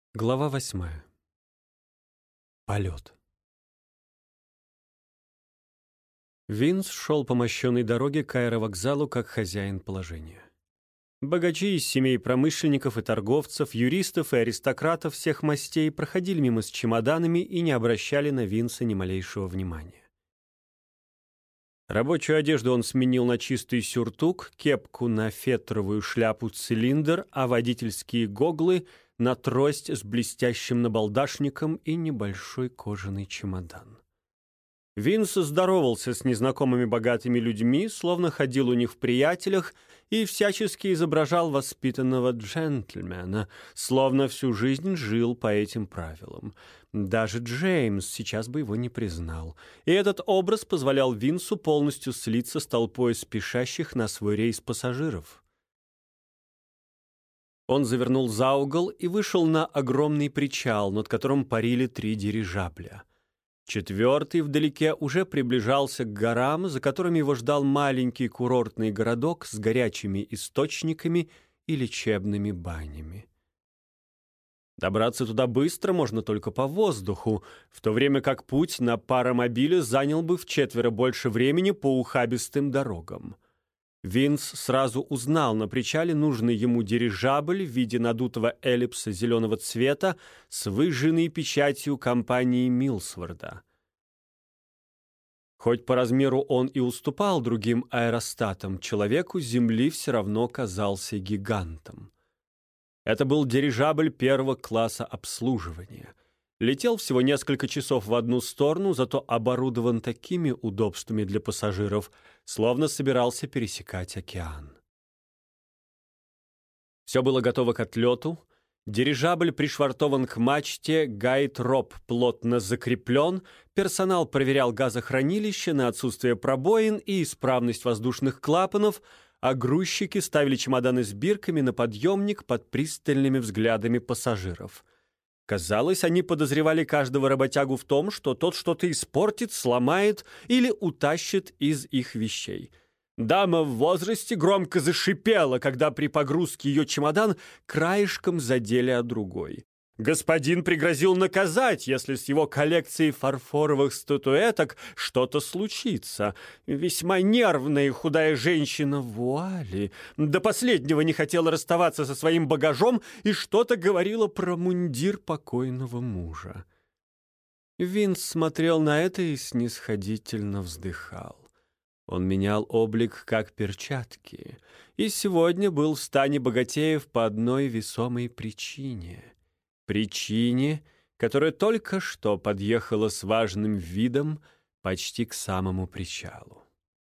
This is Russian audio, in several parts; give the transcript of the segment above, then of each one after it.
Глава 8. Полет. Винс шел по мощенной дороге к аэровокзалу как хозяин положения. Богачи из семей промышленников и торговцев, юристов и аристократов всех мастей проходили мимо с чемоданами и не обращали на Винса ни малейшего внимания. Рабочую одежду он сменил на чистый сюртук, кепку на фетровую шляпу-цилиндр, а водительские гоглы — на трость с блестящим набалдашником и небольшой кожаный чемодан. Винс здоровался с незнакомыми богатыми людьми, словно ходил у них в приятелях, и всячески изображал воспитанного джентльмена, словно всю жизнь жил по этим правилам. Даже Джеймс сейчас бы его не признал. И этот образ позволял Винсу полностью слиться с толпой спешащих на свой рейс пассажиров. Он завернул за угол и вышел на огромный причал, над которым парили 3 дирижабля. 4-й вдалеке уже приближался к горам, за которыми его ждал маленький курортный городок с горячими источниками и лечебными банями. Добраться туда быстро можно только по воздуху, в то время как путь на паромобиле занял бы вчетверо больше времени по ухабистым дорогам. Винс сразу узнал на причале нужный ему дирижабль в виде надутого эллипса зеленого цвета с выжженной печатью компании Милсворда. Хоть по размеру он и уступал другим аэростатам, человеку с Земли все равно казался гигантом. Это был дирижабль 1-го класса обслуживания. Летел всего несколько часов в одну сторону, зато оборудован такими удобствами для пассажиров, словно собирался пересекать океан. Все было готово к отлету. Дирижабль пришвартован к мачте, гайд-роб плотно закреплен, персонал проверял газохранилище на отсутствие пробоин и исправность воздушных клапанов, а грузчики ставили чемоданы с бирками на подъемник под пристальными взглядами пассажиров. Казалось, они подозревали каждого работягу в том, что тот что-то испортит, сломает или утащит из их вещей. Дама в возрасте громко зашипела, когда при погрузке ее чемодан краешком задели о другой. Господин пригрозил наказать, если с его коллекцией фарфоровых статуэток что-то случится. Весьма нервная и худая женщина в вуале до последнего не хотела расставаться со своим багажом и что-то говорила про мундир покойного мужа. Винс смотрел на это и снисходительно вздыхал. Он менял облик, как перчатки, и сегодня был в стане богатеев по одной весомой причине, которая только что подъехала с важным видом почти к самому причалу.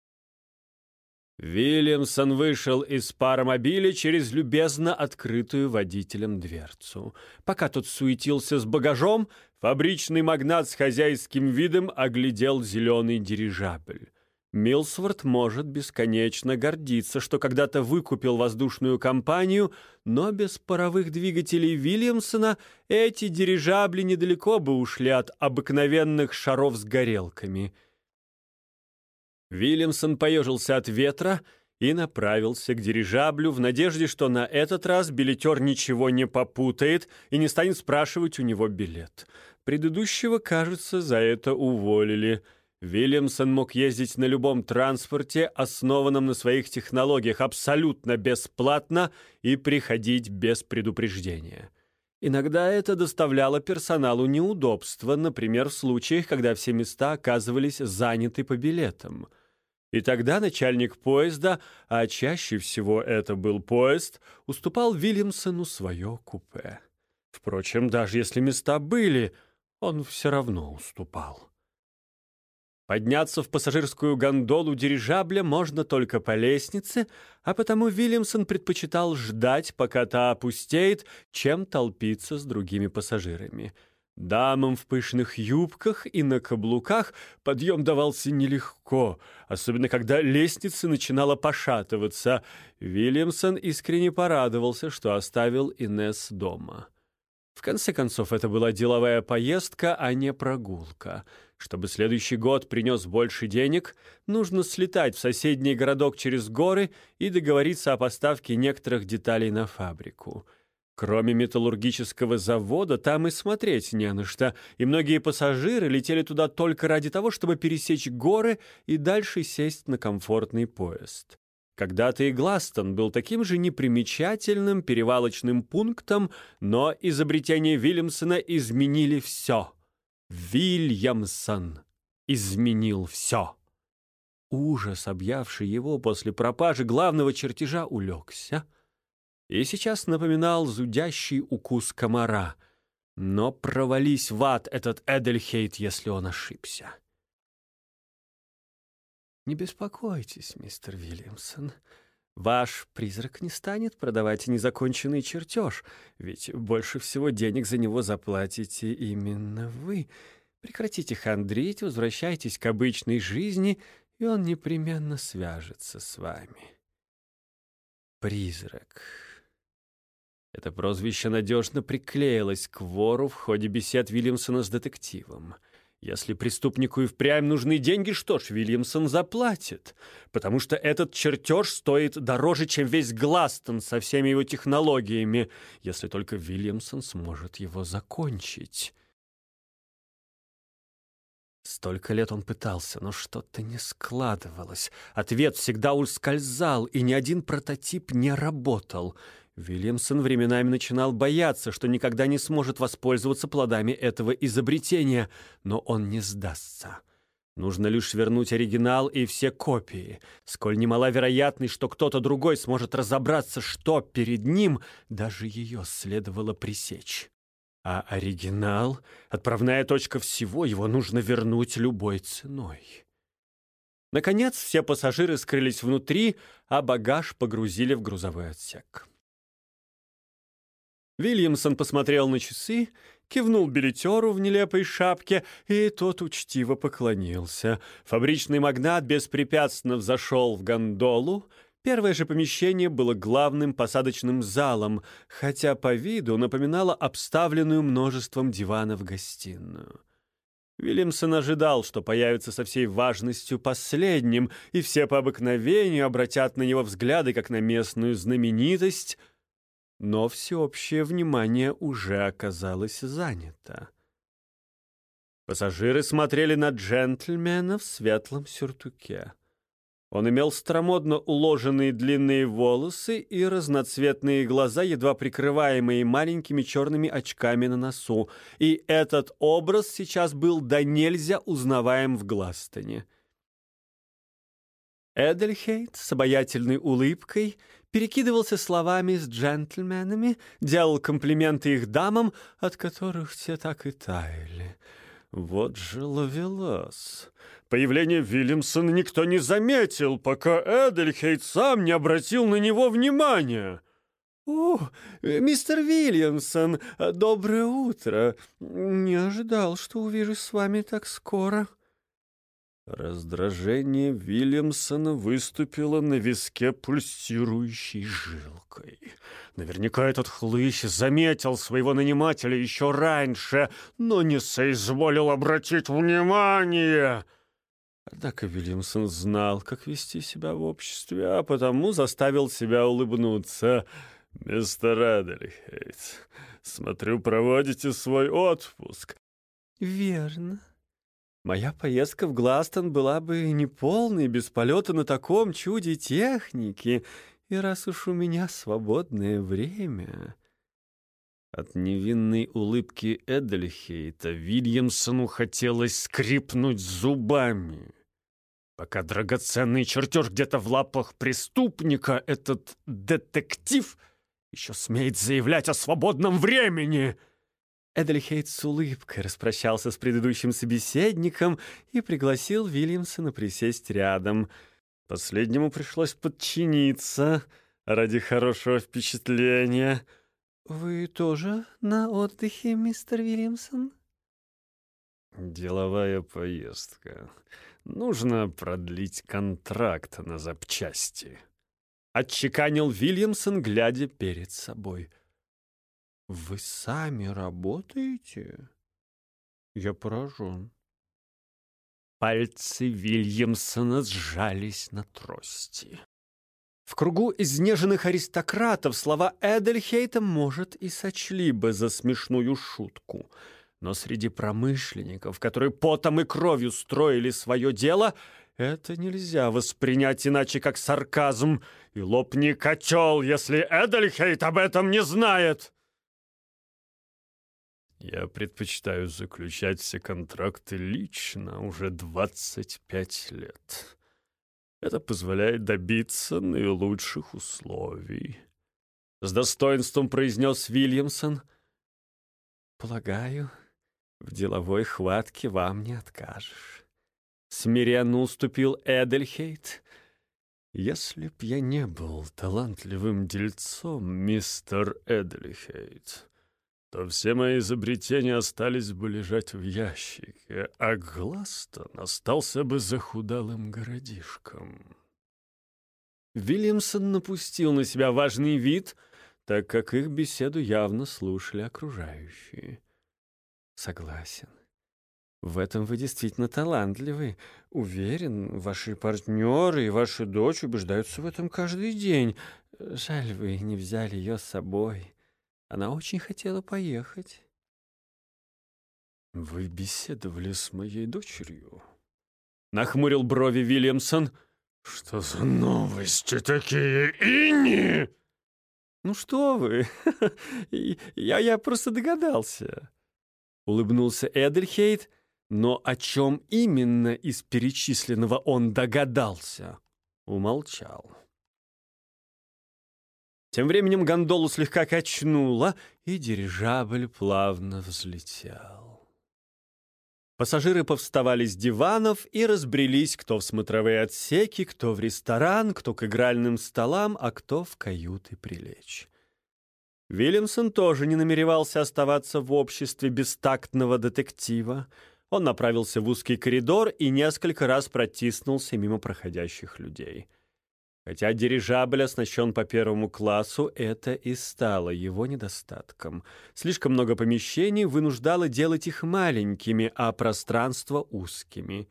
Вильямсон вышел из паромобиля через любезно открытую водителем дверцу. Пока тот суетился с багажом, фабричный магнат с хозяйским видом оглядел зеленый дирижабль. Милсворд может бесконечно гордиться, что когда-то выкупил воздушную компанию, но без паровых двигателей Вильямсона эти дирижабли недалеко бы ушли от обыкновенных шаров с горелками. Вильямсон поежился от ветра и направился к дирижаблю в надежде, что на этот раз билетер ничего не попутает и не станет спрашивать у него билет. Предыдущего, кажется, за это уволили. Вильямсон мог ездить на любом транспорте, основанном на своих технологиях, абсолютно бесплатно и приходить без предупреждения. Иногда это доставляло персоналу неудобства, например, в случаях, когда все места оказывались заняты по билетам. И тогда начальник поезда, а чаще всего это был поезд, уступал Вильямсону свое купе. Впрочем, даже если места были, он все равно уступал. Подняться в пассажирскую гондолу дирижабля можно только по лестнице, а потому Вильямсон предпочитал ждать, пока та опустеет, чем толпиться с другими пассажирами. Дамам в пышных юбках и на каблуках подъем давался нелегко, особенно когда лестница начинала пошатываться. Вильямсон искренне порадовался, что оставил Инесс дома. В конце концов, это была деловая поездка, а не прогулка. Чтобы следующий год принес больше денег, нужно слетать в соседний городок через горы и договориться о поставке некоторых деталей на фабрику. Кроме металлургического завода, там и смотреть не на что, и многие пассажиры летели туда только ради того, чтобы пересечь горы и дальше сесть на комфортный поезд. Когда-то и Гластон был таким же непримечательным перевалочным пунктом, но изобретения Вильямсона изменили все. Вильямсон изменил все. Ужас, объявший его после пропажи главного чертежа, улегся и сейчас напоминал зудящий укус комара. Но провались в ад этот Эдельхейт, если он ошибся. Не беспокойтесь, мистер Вильямсон. Ваш призрак не станет продавать незаконченный чертеж, ведь больше всего денег за него заплатите именно вы. Прекратите хандрить, возвращайтесь к обычной жизни, и он непременно свяжется с вами. Призрак. Это прозвище надежно приклеилось к вору в ходе бесед Вильямсона с детективом. Если преступнику и впрямь нужны деньги, что ж, Вильямсон заплатит, потому что этот чертеж стоит дороже, чем весь Гластон со всеми его технологиями, если только Вильямсон сможет его закончить. Столько лет он пытался, но что-то не складывалось. Ответ всегда ускользал, и ни один прототип не работал. Вильямсон временами начинал бояться, что никогда не сможет воспользоваться плодами этого изобретения, но он не сдастся. Нужно лишь вернуть оригинал и все копии. Сколь немала вероятность, что кто-то другой сможет разобраться, что перед ним, даже ее следовало пресечь. А оригинал — отправная точка всего, его нужно вернуть любой ценой. Наконец, все пассажиры скрылись внутри, а багаж погрузили в грузовой отсек. Вильямсон посмотрел на часы, кивнул билетеру в нелепой шапке, и тот учтиво поклонился. Фабричный магнат беспрепятственно взошел в гондолу. Первое же помещение было главным посадочным залом, хотя по виду напоминало обставленную множеством диванов гостиную. Вильямсон ожидал, что появится со всей важностью последним, и все по обыкновению обратят на него взгляды, как на местную знаменитость, но всеобщее внимание уже оказалось занято. Пассажиры смотрели на джентльмена в светлом сюртуке. Он имел старомодно уложенные длинные волосы и разноцветные глаза, едва прикрываемые маленькими черными очками на носу, и этот образ сейчас был до нельзя узнаваем в Гластоне. Эдельхейт с обаятельной улыбкой перекидывался словами с джентльменами, делал комплименты их дамам, от которых те так и таяли. Вот же ловелас. Появление Вильямсона никто не заметил, пока Эдельхейт сам не обратил на него внимания. «О, мистер Вильямсон, доброе утро. Не ожидал, что увижу с вами так скоро». Раздражение Вильямсона выступило на виске пульсирующей жилкой. Наверняка этот хлыщ заметил своего нанимателя еще раньше, но не соизволил обратить внимание. Однако Вильямсон знал, как вести себя в обществе, а потому заставил себя улыбнуться. «Мистер Эдельхейт, смотрю, проводите свой отпуск». «Верно. Моя поездка в Гластон была бы неполной без полета на таком чуде техники, и раз уж у меня свободное время...» От невинной улыбки Эдельхейта Вильямсону хотелось скрипнуть зубами. Пока драгоценный чертеж где-то в лапах преступника, этот детектив еще смеет заявлять о свободном времени. Эдельхейт с улыбкой распрощался с предыдущим собеседником и пригласил Вильямсона присесть рядом. Последнему пришлось подчиниться ради хорошего впечатления. «Вы тоже на отдыхе, мистер Вильямсон?» «Деловая поездка. Нужно продлить контракт на запчасти», — отчеканил Вильямсон, глядя перед собой. «Вы сами работаете? Я поражен». Пальцы Вильямсона сжались на трости. В кругу изнеженных аристократов слова Эдельхейта, может, и сочли бы за смешную шутку. Но среди промышленников, которые потом и кровью строили свое дело, это нельзя воспринять иначе, как сарказм. И лопни котел, если Эдельхейт об этом не знает. Я предпочитаю заключать все контракты лично уже 25 лет. Это позволяет добиться наилучших условий. С достоинством произнес Вильямсон. Полагаю, в деловой хватке вам не откажешь. Смиренно уступил Эдельхейт. Если б я не был талантливым дельцом, мистер Эдельхейт, то все мои изобретения остались бы лежать в ящике, а Гластон остался бы захудалым городишком. Вильямсон напустил на себя важный вид, так как их беседу явно слушали окружающие. Согласен. В этом вы действительно талантливы. Уверен, ваши партнеры и ваша дочь убеждаются в этом каждый день. Жаль, вы не взяли ее с собой. Она очень хотела поехать. Вы беседовали с моей дочерью? Нахмурил брови Вильямсон. Что за новости такие, Инни? Ну что вы, я просто догадался. Улыбнулся Эдельхейт, но о чем именно из перечисленного он догадался, умолчал. Тем временем гондолу слегка качнуло, и дирижабль плавно взлетел. Пассажиры повставали с диванов и разбрелись кто в смотровые отсеки, кто в ресторан, кто к игральным столам, а кто в каюты прилечь. Вильямсон тоже не намеревался оставаться в обществе бестактного детектива. Он направился в узкий коридор и несколько раз протиснулся мимо проходящих людей. Хотя дирижабль оснащен по первому классу, это и стало его недостатком. Слишком много помещений вынуждало делать их маленькими, а пространства узкими.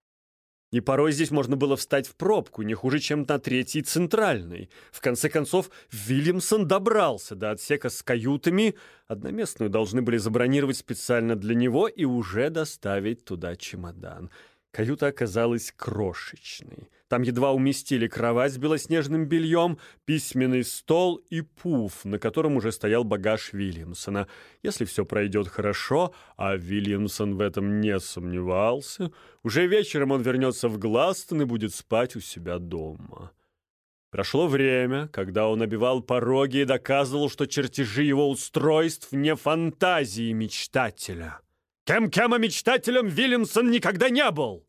И порой здесь можно было встать в пробку, не хуже, чем на третьей центральной. В конце концов, Вильямсон добрался до отсека с каютами. Одноместную должны были забронировать специально для него и уже доставить туда чемодан. Каюта оказалась крошечной. Там едва уместили кровать с белоснежным бельем, письменный стол и пуф, на котором уже стоял багаж Вильямсона. Если все пройдет хорошо, а Вильямсон в этом не сомневался, уже вечером он вернется в Гластон и будет спать у себя дома. Прошло время, когда он обивал пороги и доказывал, что чертежи его устройств не фантазии мечтателя. Кем-кем, а мечтателем Вильямсон никогда не был.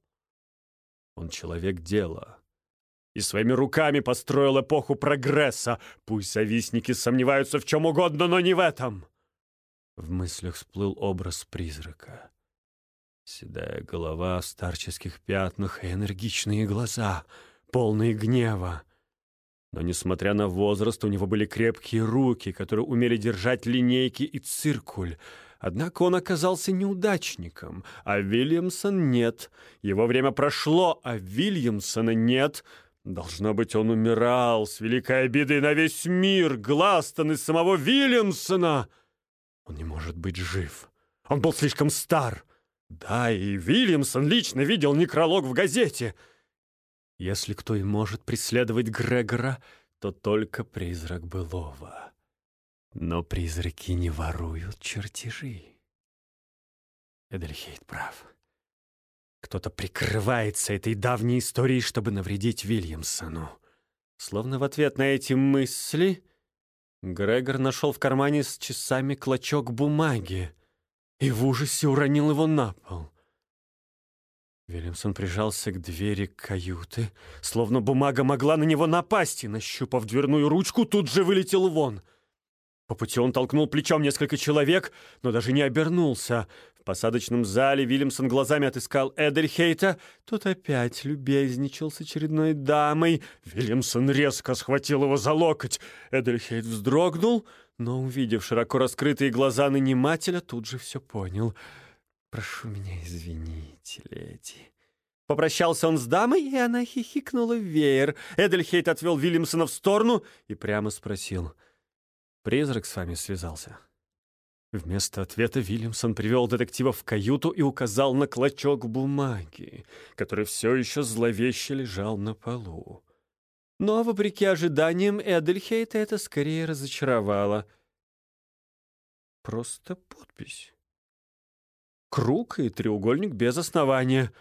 Он человек дела и своими руками построил эпоху прогресса. Пусть завистники сомневаются в чем угодно, но не в этом. В мыслях всплыл образ призрака. Седая голова в старческих пятнах и энергичные глаза, полные гнева. Но, несмотря на возраст, у него были крепкие руки, которые умели держать линейки и циркуль. Однако он оказался неудачником, а Вильямсон нет. Его время прошло, а Вильямсона нет. Должно быть, он умирал с великой обидой на весь мир, Гластон и самого Вильямсона. Он не может быть жив. Он был слишком стар. Да, и Вильямсон лично видел некролог в газете. Если кто и может преследовать Грегора, то только призрак былого. Но призраки не воруют чертежи. Эдельхейт прав. Кто-то прикрывается этой давней историей, чтобы навредить Вильямсону. Словно в ответ на эти мысли Грегор нашел в кармане с часами клочок бумаги и в ужасе уронил его на пол. Вильямсон прижался к двери каюты, словно бумага могла на него напасть, и, нащупав дверную ручку, тут же вылетел вон. По пути он толкнул плечом несколько человек, но даже не обернулся. В посадочном зале Вильямсон глазами отыскал Эдельхейта. Тот опять любезничал с очередной дамой. Вильямсон резко схватил его за локоть. Эдельхейт вздрогнул, но, увидев широко раскрытые глаза нанимателя, тут же все понял. «Прошу меня извинить, леди». Попрощался он с дамой, и она хихикнула в веер. Эдельхейт отвел Вильямсона в сторону и прямо спросил: «Призрак с вами связался?» Вместо ответа Вильямсон привел детектива в каюту и указал на клочок бумаги, который все еще зловеще лежал на полу. Но, вопреки ожиданиям, Эдельхейта это скорее разочаровало. Просто подпись. Круг и треугольник без основания.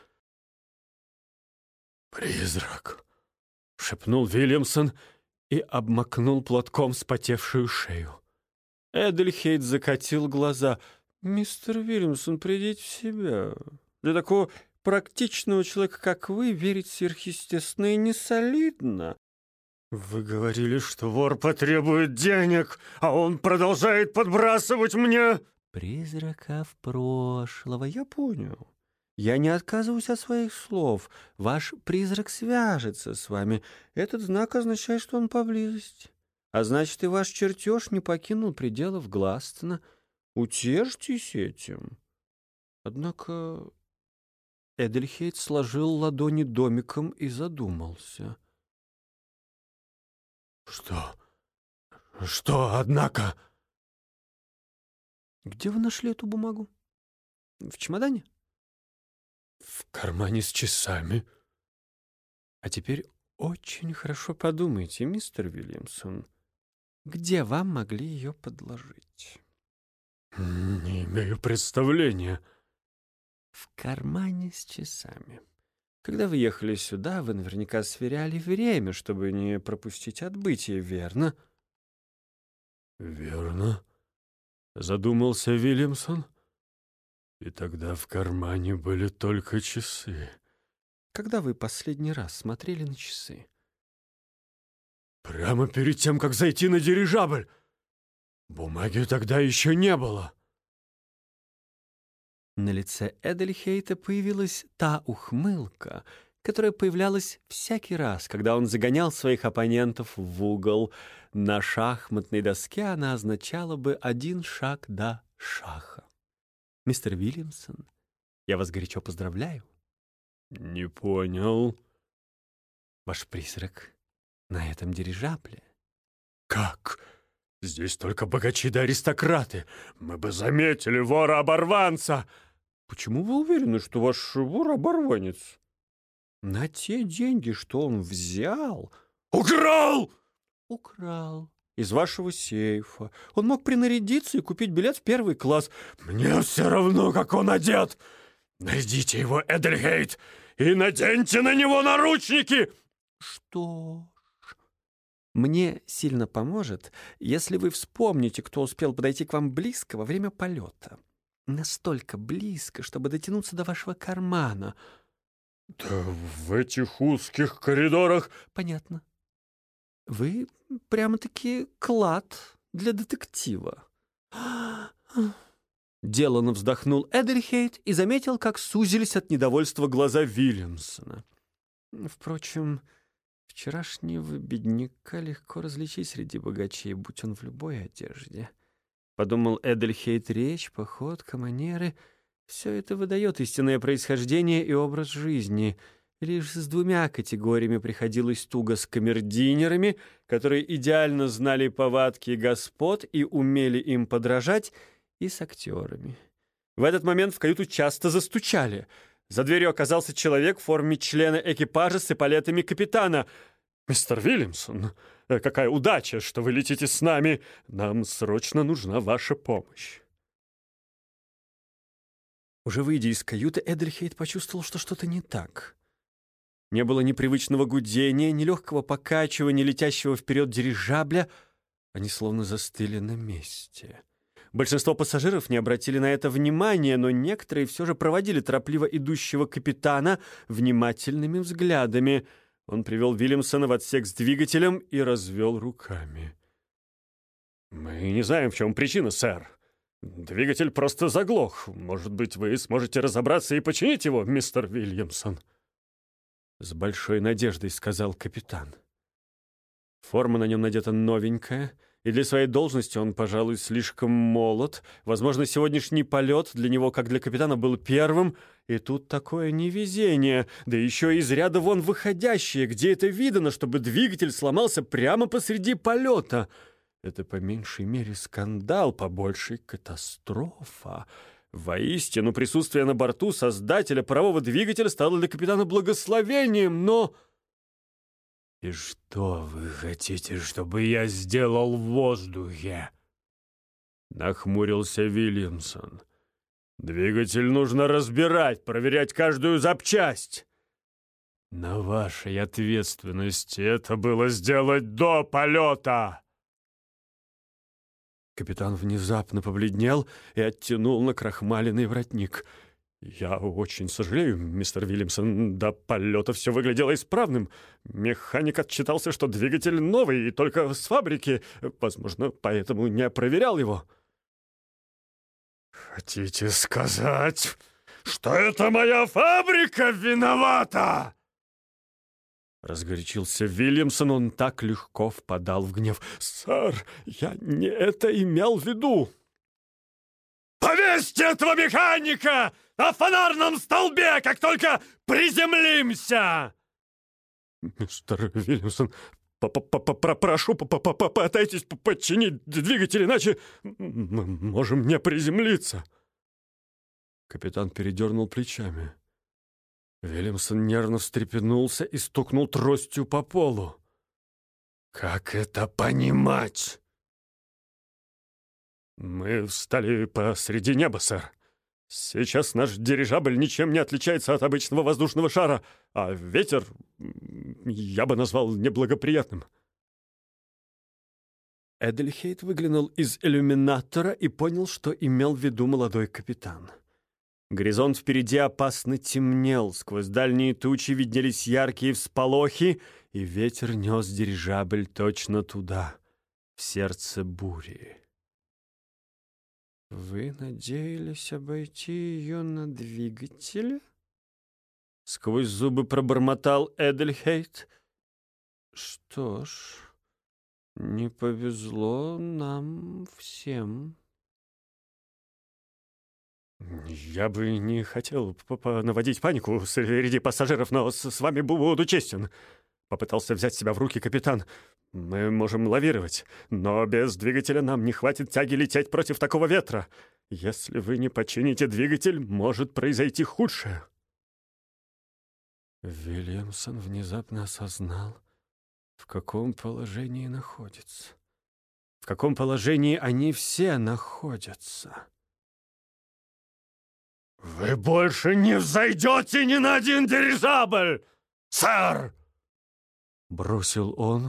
«Призрак», — шепнул Вильямсон и обмакнул платком вспотевшую шею. Эдельхейт закатил глаза. «Мистер Вильямсон, придите в себя. Для такого практичного человека, как вы, верить в сверхъестественное не солидно». «Вы говорили, что вор потребует денег, а он продолжает подбрасывать мне...» «Призраков прошлого, я понял. Я не отказываюсь от своих слов. Ваш призрак свяжется с вами. Этот знак означает, что он поблизости. А значит, и ваш чертеж не покинул пределов Гластона. Утешьтесь этим». Однако Эдельхейт сложил ладони домиком и задумался. «Что, однако?» «Где вы нашли эту бумагу? В чемодане?» «В кармане с часами». «А теперь очень хорошо подумайте, мистер Вильямсон, где вам могли ее подложить?» «Не имею представления». «В кармане с часами. Когда вы ехали сюда, вы наверняка сверяли время, чтобы не пропустить отбытие, верно?» «Верно», — задумался Вильямсон. «И тогда в кармане были только часы». «Когда вы последний раз смотрели на часы?» «Прямо перед тем, как зайти на дирижабль. Бумаги тогда еще не было». На лице Эдельхейта появилась та ухмылка, которая появлялась всякий раз, когда он загонял своих оппонентов в угол. На шахматной доске она означала бы 1 шаг до шаха. «Мистер Вильямсон, я вас горячо поздравляю». «Не понял». «Ваш призрак на этом дирижабле». «Как? Здесь только богачи да аристократы. Мы бы заметили вора-оборванца». «Почему вы уверены, что ваш вор-оборванец?» «На те деньги, что он взял...» «Украл!» «Украл. Из вашего сейфа. Он мог принарядиться и купить билет в 1 класс». «Мне все равно, как он одет. Найдите его, Эдельхейт, и наденьте на него наручники!» «Что ж, мне сильно поможет, если вы вспомните, кто успел подойти к вам близко во время полета. Настолько близко, чтобы дотянуться до вашего кармана». «Да в этих узких коридорах...» «Понятно. Вы прямо-таки клад для детектива». Деланно вздохнул Эдельхейт и заметил, как сузились от недовольства глаза Вильямсона. Впрочем, вчерашнего бедняка легко различить среди богачей, будь он в любой одежде. Подумал Эдельхейт, речь, походка, манеры — все это выдает истинное происхождение и образ жизни. Лишь с 2 категориями приходилось туго: с камердинерами, которые идеально знали повадки господ и умели им подражать, и с актерами. В этот момент в каюту часто застучали. За дверью оказался человек в форме члена экипажа с эполетами капитана. «Мистер Вильямсон, какая удача, что вы летите с нами! Нам срочно нужна ваша помощь!» Уже выйдя из каюты, Эдельхейт почувствовал, что что-то не так. Не было ни привычного гудения, ни легкого покачивания летящего вперед дирижабля. Они словно застыли на месте. Большинство пассажиров не обратили на это внимания, но некоторые все же проводили торопливо идущего капитана внимательными взглядами. Он привел Вильямсона в отсек с двигателем и развел руками. «Мы не знаем, в чем причина, сэр. Двигатель просто заглох. Может быть, вы сможете разобраться и починить его, мистер Вильямсон?» С большой надеждой сказал капитан. Форма на нем надета новенькая, И для своей должности он, пожалуй, слишком молод. Возможно, сегодняшний полет для него, как для капитана, был первым. И тут такое невезение, да еще из ряда вон выходящее. Где это видано, чтобы двигатель сломался прямо посреди полета? Это по меньшей мере скандал, по большей катастрофа. Воистину, присутствие на борту создателя парового двигателя стало для капитана благословением, но... «И что вы хотите, чтобы я сделал в воздухе?» Нахмурился Вильямсон. «Двигатель нужно разбирать, проверять каждую запчасть. На вашей ответственности это было сделать до полета!» Капитан внезапно побледнел и оттянул накрахмаленный воротник. «Я очень сожалею, мистер Вильямсон, до полета все выглядело исправным. Механик отчитался, что двигатель новый и только с фабрики. Возможно, поэтому не проверял его». «Хотите сказать, что это моя фабрика виновата?» Разгорячился Вильямсон, он так легко впадал в гнев. «Сэр, я не это имел в виду!» «Повесьте этого механика на фонарном столбе, как только приземлимся!» «Мистер Вильямсон, прошу, попытайтесь подчинить двигатель, иначе мы можем не приземлиться». Капитан передернул плечами. Вильямсон нервно встрепенулся и стукнул тростью по полу. «Как это понимать?» «Мы встали посреди неба, сэр. Сейчас наш дирижабль ничем не отличается от обычного воздушного шара, а ветер я бы назвал неблагоприятным». Эдельхейт выглянул из иллюминатора и понял, что имел в виду молодой капитан. Горизонт впереди опасно темнел, сквозь дальние тучи виднелись яркие всполохи, и ветер нес дирижабль точно туда, в сердце бури. «Вы надеялись обойти ее на двигателе?» Сквозь зубы пробормотал Эдельхейт. «Что ж, не повезло нам всем». «Я бы не хотел наводить панику среди пассажиров, но с вами буду честен», — попытался взять себя в руки капитан. «Мы можем лавировать, но без двигателя нам не хватит тяги лететь против такого ветра. Если вы не почините двигатель, может произойти худшее». Вильямсон внезапно осознал, в каком положении находится. В каком положении они все находятся. «Вы больше не взойдете ни на один дирижабль, сэр!» Бросил он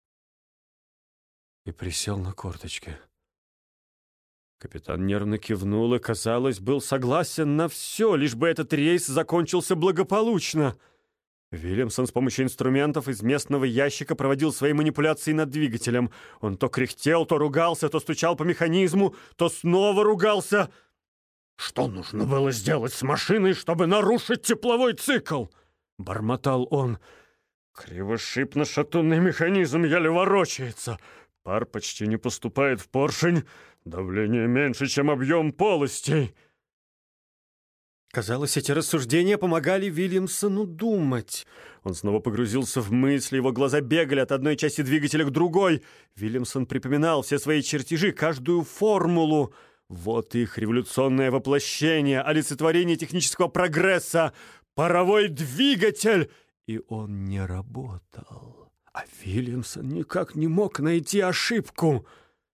и присел на корточки. Капитан нервно кивнул и, казалось, был согласен на все, лишь бы этот рейс закончился благополучно. Вильямсон с помощью инструментов из местного ящика проводил свои манипуляции над двигателем. Он то кряхтел, то ругался, то стучал по механизму, то снова ругался. «Что нужно было сделать с машиной, чтобы нарушить тепловой цикл?» — бормотал он. «Кривошипно-шатунный механизм еле ворочается. Пар почти не поступает в поршень. Давление меньше, чем объем полостей». Казалось, эти рассуждения помогали Вильямсону думать. Он снова погрузился в мысли, его глаза бегали от одной части двигателя к другой. Вильямсон припоминал все свои чертежи, каждую формулу. Вот их революционное воплощение, олицетворение технического прогресса, паровой двигатель. И он не работал. А Вильямсон никак не мог найти ошибку.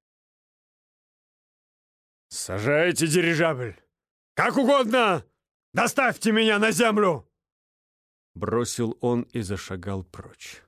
«Сажайте дирижабль! Как угодно! Доставьте меня на землю!» Бросил он и зашагал прочь.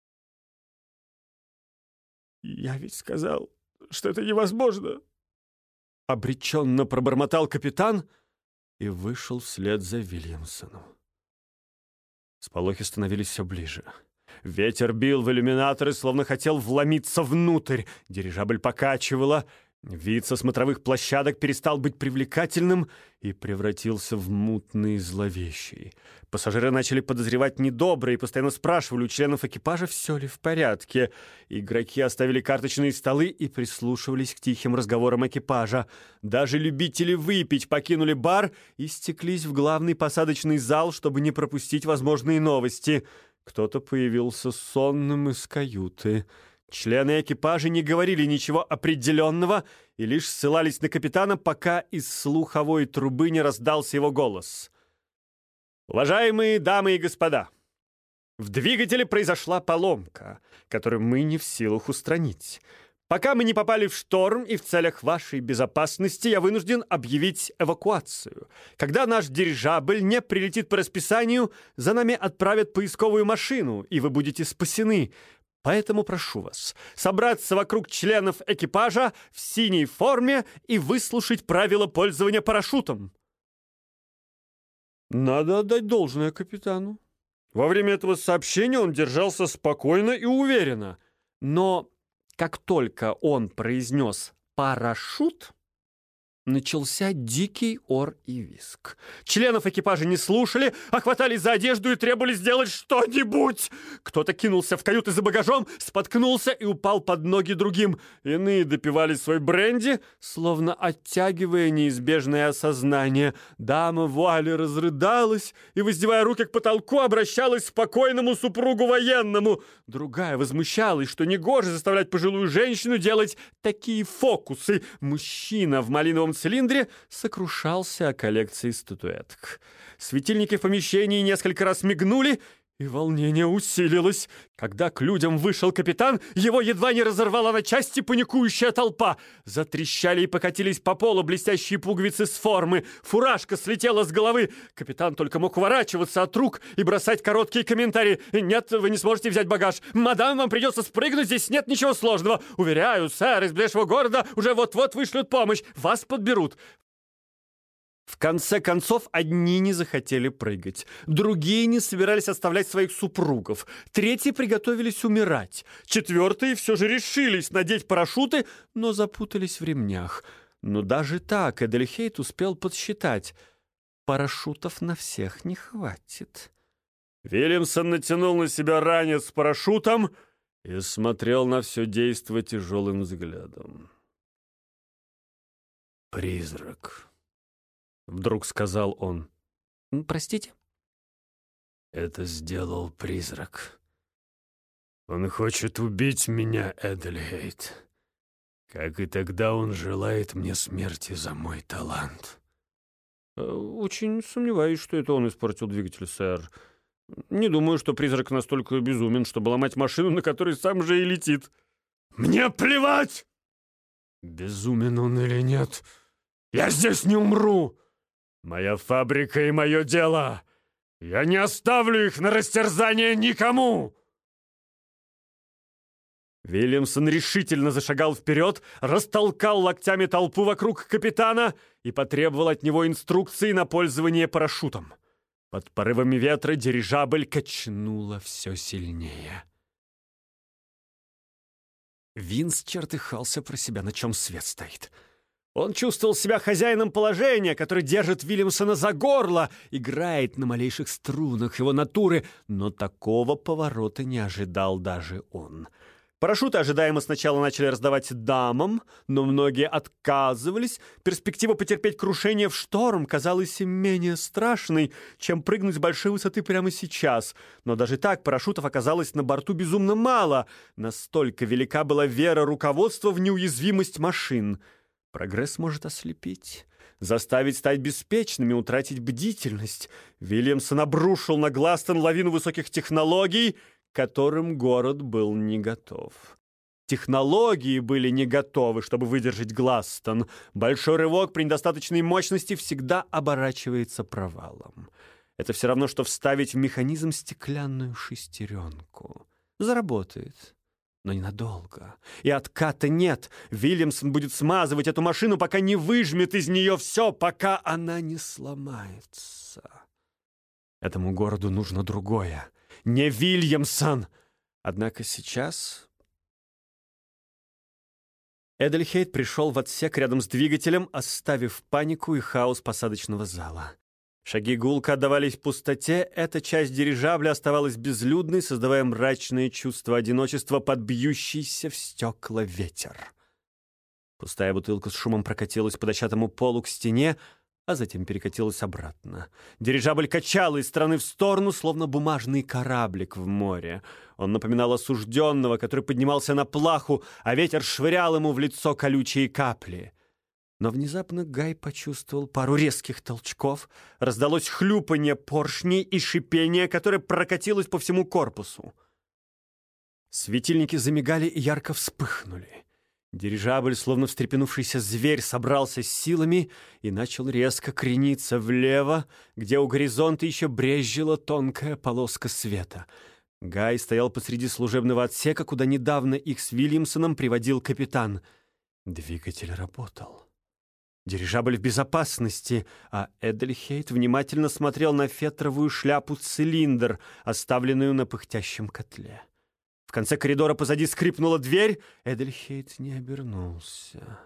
«Я ведь сказал, что это невозможно!» Обреченно пробормотал капитан и вышел вслед за Вильямсоном. Сполохи становились все ближе. Ветер бил в иллюминаторы, словно хотел вломиться внутрь. Дирижабль покачивало. Вид со смотровых площадок перестал быть привлекательным и превратился в мутный и зловещий. Пассажиры начали подозревать недоброе и постоянно спрашивали у членов экипажа, все ли в порядке. Игроки оставили карточные столы и прислушивались к тихим разговорам экипажа. Даже любители выпить покинули бар и стеклись в главный посадочный зал, чтобы не пропустить возможные новости. Кто-то появился сонным из каюты. Члены экипажа не говорили ничего определенного и лишь ссылались на капитана, пока из слуховой трубы не раздался его голос. «Уважаемые дамы и господа, в двигателе произошла поломка, которую мы не в силах устранить. Пока мы не попали в шторм и в целях вашей безопасности, я вынужден объявить эвакуацию. Когда наш дирижабль не прилетит по расписанию, за нами отправят поисковую машину, и вы будете спасены. Поэтому прошу вас собраться вокруг членов экипажа в синей форме и выслушать правила пользования парашютом». Надо отдать должное капитану. Во время этого сообщения он держался спокойно и уверенно. Но как только он произнес «парашют», начался дикий ор и визг. Членов экипажа не слушали, а хватались за одежду и требовали сделать что-нибудь. Кто-то кинулся в каюты за багажом, споткнулся и упал под ноги другим. Иные допивали свой бренди, словно оттягивая неизбежное осознание. Дама в вуале разрыдалась и, воздевая руки к потолку, обращалась к спокойному супругу военному. Другая возмущалась, что негоже заставлять пожилую женщину делать такие фокусы. Мужчина в малиновом цилиндре сокрушался о коллекции статуэток. Светильники в помещении несколько раз мигнули, и волнение усилилось. Когда к людям вышел капитан, его едва не разорвала на части паникующая толпа. Затрещали и покатились по полу блестящие пуговицы с формы. Фуражка слетела с головы. Капитан только мог уворачиваться от рук и бросать короткие комментарии. «Нет, вы не сможете взять багаж. Мадам, вам придется спрыгнуть, здесь нет ничего сложного. Уверяю, сэр, из ближайшего города уже вот-вот вышлют помощь. Вас подберут». В конце концов, одни не захотели прыгать, другие не собирались оставлять своих супругов, третьи приготовились умирать, четвертые все же решились надеть парашюты, но запутались в ремнях. Но даже так Эдельхейт успел подсчитать: парашютов на всех не хватит. Вильямсон натянул на себя ранец с парашютом и смотрел на все действо тяжелым взглядом. «Призрак», — вдруг сказал он. «Простите?» «Это сделал призрак. Он хочет убить меня, Эдельхейт. Как и тогда он желает мне смерти за мой талант». «Очень сомневаюсь, что это он испортил двигатель, сэр. Не думаю, что призрак настолько безумен, чтобы ломать машину, на которой сам же и летит». «Мне плевать, безумен он или нет. Я здесь не умру. Моя фабрика и мое дело. Я не оставлю их на растерзание никому!» Вильямсон решительно зашагал вперед, растолкал локтями толпу вокруг капитана и потребовал от него инструкции на пользование парашютом. Под порывами ветра дирижабль качнула все сильнее. Винс чертыхался про себя, на чем свет стоит. Он чувствовал себя хозяином положения, который держит Вильямсона за горло, играет на малейших струнах его натуры, но такого поворота не ожидал даже он. Парашюты ожидаемо сначала начали раздавать дамам, но многие отказывались. Перспектива потерпеть крушение в шторм казалась им менее страшной, чем прыгнуть с большой высоты прямо сейчас. Но даже так парашютов оказалось на борту безумно мало. Настолько велика была вера руководства в неуязвимость машин. Прогресс может ослепить, заставить стать беспечными, утратить бдительность. Вильямсон обрушил на Гластон лавину высоких технологий, к которым город был не готов. Технологии были не готовы, чтобы выдержать Гластон. Большой рывок при недостаточной мощности всегда оборачивается провалом. Это все равно, что вставить в механизм стеклянную шестеренку. Заработает, но ненадолго. И отката нет. Вильямсон будет смазывать эту машину, пока не выжмет из нее все, пока она не сломается. Этому городу нужно другое. Не Вильямсон. Однако сейчас Эдельхейт пришел в отсек рядом с двигателем, оставив панику и хаос посадочного зала. Шаги гулко отдавались в пустоте, эта часть дирижабля оставалась безлюдной, создавая мрачное чувство одиночества под бьющийся в стекла ветер. Пустая бутылка с шумом прокатилась по дощатому полу к стене, а затем перекатилась обратно. Дирижабль качал из стороны в сторону, словно бумажный кораблик в море. Он напоминал осужденного, который поднимался на плаху, а ветер швырял ему в лицо колючие капли. Но внезапно Гай почувствовал пару резких толчков, раздалось хлюпанье поршней и шипение, которое прокатилось по всему корпусу. Светильники замигали и ярко вспыхнули. Дирижабль, словно встрепенувшийся зверь, собрался с силами и начал резко крениться влево, где у горизонта еще брезжила тонкая полоска света. Гай стоял посреди служебного отсека, куда недавно их с Вильямсоном приводил капитан. Двигатель работал. Дирижабль в безопасности, а Эдельхейт внимательно смотрел на фетровую шляпу-цилиндр, оставленную на пыхтящем котле. В конце коридора позади скрипнула дверь. Эдельхейт не обернулся.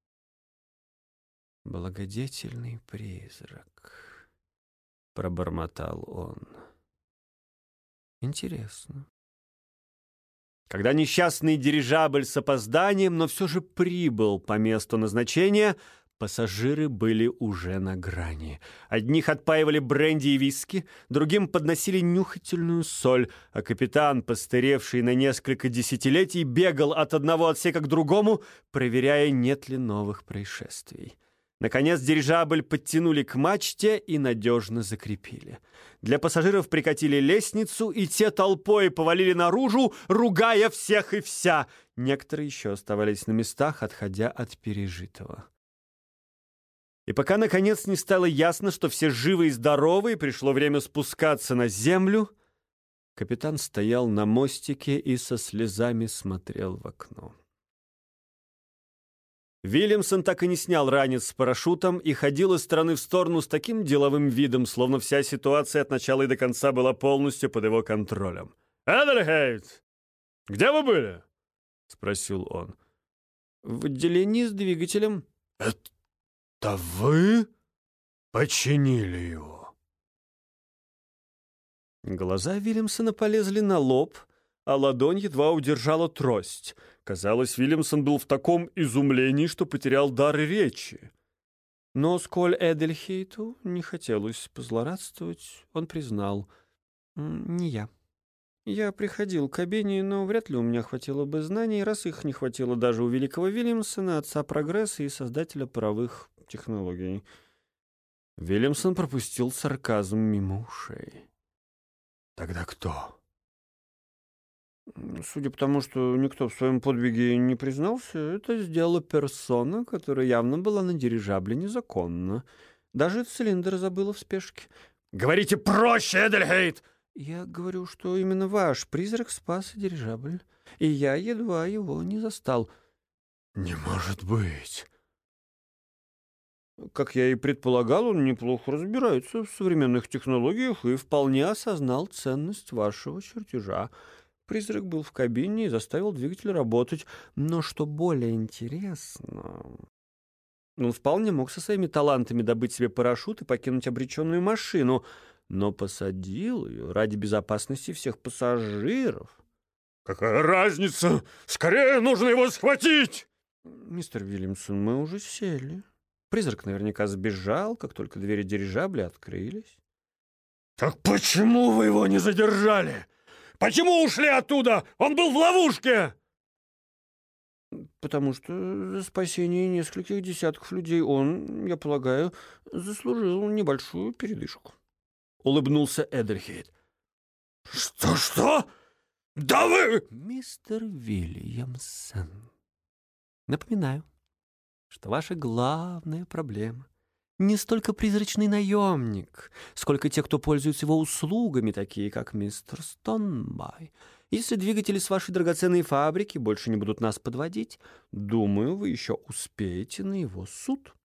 «Благодетельный призрак», — пробормотал он. «Интересно». Когда несчастный дирижабль с опозданием, но все же прибыл по месту назначения, пассажиры были уже на грани. Одних отпаивали бренди и виски, другим подносили нюхательную соль, а капитан, постаревший на несколько десятилетий, бегал от одного отсека к другому, проверяя, нет ли новых происшествий. Наконец дирижабль подтянули к мачте и надежно закрепили. Для пассажиров прикатили лестницу, и те толпой повалили наружу, ругая всех и вся. Некоторые еще оставались на местах, отходя от пережитого. И пока, наконец, не стало ясно, что все живы и здоровы, и пришло время спускаться на землю, капитан стоял на мостике и со слезами смотрел в окно. Вильямсон так и не снял ранец с парашютом и ходил из стороны в сторону с таким деловым видом, словно вся ситуация от начала и до конца была полностью под его контролем. «Эдельхейт, где вы были?» — спросил он. «В отделении с двигателем». «Это вы починили его?» Глаза Вильямсона полезли на лоб, а ладонь едва удержала трость. Казалось, Вильямсон был в таком изумлении, что потерял дар речи. Но сколь Эдельхейту не хотелось позлорадствовать, он признал: «Не я. Я приходил к кабине, но вряд ли у меня хватило бы знаний, раз их не хватило даже у великого Вильямсона, отца прогресса и создателя паровых технологий». Вильямсон пропустил сарказм мимо ушей. «Тогда кто?» «Судя по тому, что никто в своем подвиге не признался, это сделала персона, которая явно была на дирижабле незаконно. Даже цилиндр забыла в спешке». «Говорите проще, Эдельхейт!» «Я говорю, что именно ваш призрак спас дирижабль, и я едва его не застал». «Не может быть!» Как я и предполагал, он неплохо разбирается в современных технологиях и вполне осознал ценность вашего чертежа. Призрак был в кабине и заставил двигатель работать. Но что более интересно, он вполне мог со своими талантами добыть себе парашют и покинуть обреченную машину, но посадил ее ради безопасности всех пассажиров». «Какая разница? Скорее нужно его схватить!» «Мистер Вильямсон, мы уже сели. Призрак наверняка сбежал, как только двери дирижабля открылись». «Так почему вы его не задержали? Почему ушли оттуда? Он был в ловушке!» «Потому что за спасение нескольких десятков людей он, я полагаю, заслужил небольшую передышку», — улыбнулся Эдельхейт. «Что? Да вы...» «Мистер Вильямсон, напоминаю, что ваша главная проблема не столько призрачный наемник, сколько те, кто пользуется его услугами, такие как мистер Стонбай. Если двигатели с вашей драгоценной фабрики больше не будут нас подводить, думаю, вы еще успеете на его суд».